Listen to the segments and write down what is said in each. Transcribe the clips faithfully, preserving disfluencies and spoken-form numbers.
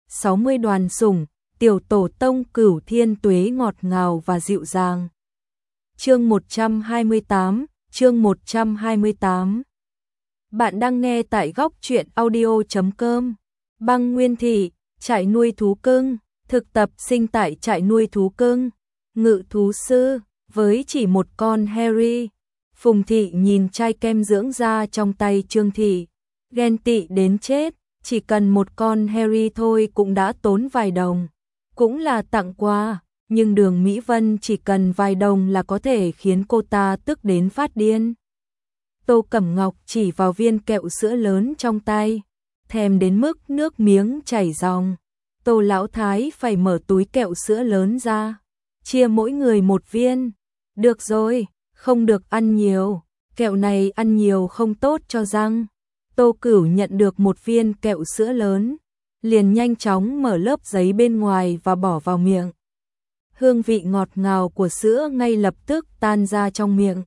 sáu mươi đoàn sủng, tiểu tổ tông cửu thiên tuế ngọt ngào và dịu dàng. Chương một trăm hai mươi tám, chương một trăm hai mươi tám. Bạn đang nghe tại góc truyện audio chấm com. Băng Nguyên Thị, trại nuôi thú cưng, thực tập sinh tại trại nuôi thú cưng, ngự thú sư, với chỉ một con Harry. Phùng Thị nhìn chai kem dưỡng da trong tay Trương Thị, ghen tị đến chết, chỉ cần một con Harry thôi cũng đã tốn vài đồng. Cũng là tặng quà, nhưng Đường Mỹ Vân chỉ cần vài đồng là có thể khiến cô ta tức đến phát điên. Tô Cẩm Ngọc chỉ vào viên kẹo sữa lớn trong tay, thèm đến mức nước miếng chảy ròng. Tô Lão Thái phải mở túi kẹo sữa lớn ra, chia mỗi người một viên. Được rồi, không được ăn nhiều, kẹo này ăn nhiều không tốt cho răng. Tô Cửu nhận được một viên kẹo sữa lớn, liền nhanh chóng mở lớp giấy bên ngoài và bỏ vào miệng. Hương vị ngọt ngào của sữa ngay lập tức tan ra trong miệng.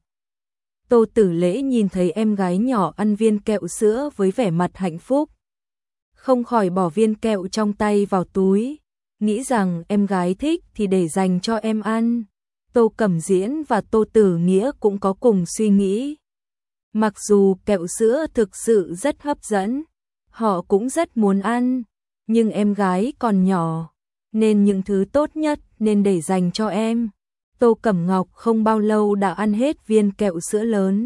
Tô Tử Lễ nhìn thấy em gái nhỏ ăn viên kẹo sữa với vẻ mặt hạnh phúc, không khỏi bỏ viên kẹo trong tay vào túi, nghĩ rằng em gái thích thì để dành cho em ăn. Tô Cẩm Diễn và Tô Tử Nghĩa cũng có cùng suy nghĩ. Mặc dù kẹo sữa thực sự rất hấp dẫn, họ cũng rất muốn ăn, nhưng em gái còn nhỏ, nên những thứ tốt nhất nên để dành cho em. Tô Cẩm Ngọc không bao lâu đã ăn hết viên kẹo sữa lớn.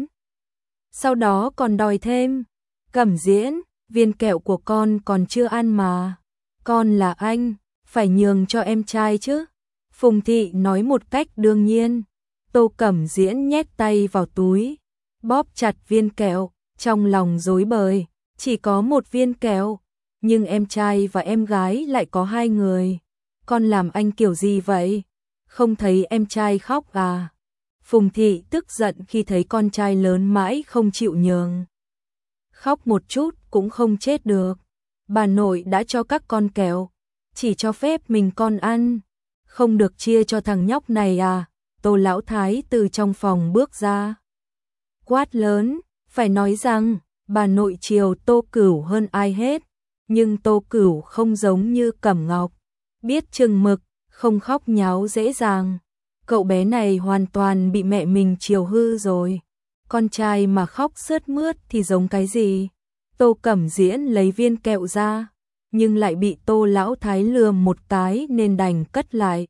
Sau đó còn đòi thêm. Cẩm Diễn, viên kẹo của con còn chưa ăn mà. Con là anh, phải nhường cho em trai chứ. Phùng Thị nói một cách đương nhiên. Tô Cẩm Diễn nhét tay vào túi, bóp chặt viên kẹo, trong lòng rối bời. Chỉ có một viên kẹo, nhưng em trai và em gái lại có hai người. Con làm anh kiểu gì vậy? Không thấy em trai khóc à? Phùng Thị tức giận khi thấy con trai lớn mãi không chịu nhường. Khóc một chút cũng không chết được. Bà nội đã cho các con kẹo, chỉ cho phép mình con ăn, không được chia cho thằng nhóc này à? Tô Lão Thái từ trong phòng bước ra, quát lớn, phải nói rằng bà nội chiều Tô Cửu hơn ai hết, nhưng Tô Cửu không giống như Cẩm Ngọc, biết chừng mực, không khóc nháo dễ dàng. Cậu bé này hoàn toàn bị mẹ mình chiều hư rồi. Con trai mà khóc sướt mướt thì giống cái gì? Tô Cẩm Diễn lấy viên kẹo ra, nhưng lại bị Tô Lão Thái lườm một cái nên đành cất lại.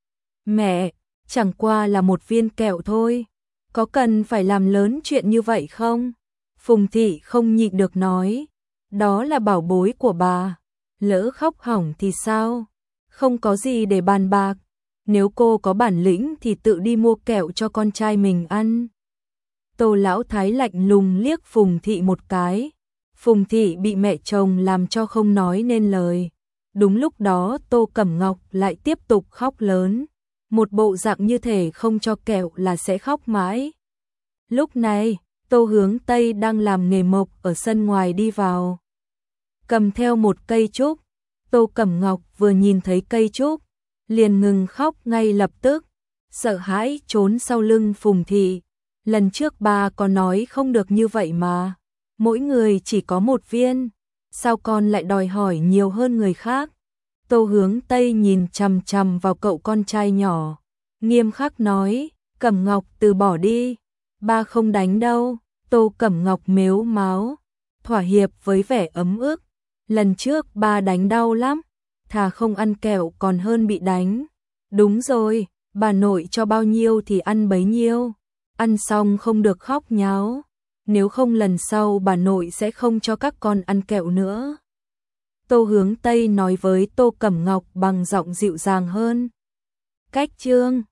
Mẹ, chẳng qua là một viên kẹo thôi, có cần phải làm lớn chuyện như vậy không? Phùng Thị không nhịn được nói, đó là bảo bối của bà, lỡ khóc hỏng thì sao? Không có gì để bàn bạc, nếu cô có bản lĩnh thì tự đi mua kẹo cho con trai mình ăn. Tô Lão Thái lạnh lùng liếc Phùng Thị một cái. Phùng Thị bị mẹ chồng làm cho không nói nên lời. Đúng lúc đó Tô Cẩm Ngọc lại tiếp tục khóc lớn, một bộ dạng như thể không cho kẹo là sẽ khóc mãi. Lúc này, Tô Hướng Tây đang làm nghề mộc ở sân ngoài đi vào, cầm theo một cây trúc. Tô Cẩm Ngọc vừa nhìn thấy cây trúc, liền ngừng khóc ngay lập tức, sợ hãi trốn sau lưng Phùng Thị. Lần trước bà có nói không được như vậy mà, mỗi người chỉ có một viên, sao con lại đòi hỏi nhiều hơn người khác? Tô Hướng Tây nhìn chằm chằm vào cậu con trai nhỏ, nghiêm khắc nói, Cẩm Ngọc từ bỏ đi, ba không đánh đâu. Tô Cẩm Ngọc mếu máo, thỏa hiệp với vẻ ấm ức, lần trước ba đánh đau lắm, thà không ăn kẹo còn hơn bị đánh. Đúng rồi, bà nội cho bao nhiêu thì ăn bấy nhiêu, ăn xong không được khóc nháo, nếu không lần sau bà nội sẽ không cho các con ăn kẹo nữa. Tô Hướng Tây nói với Tô Cẩm Ngọc bằng giọng dịu dàng hơn. Cách chương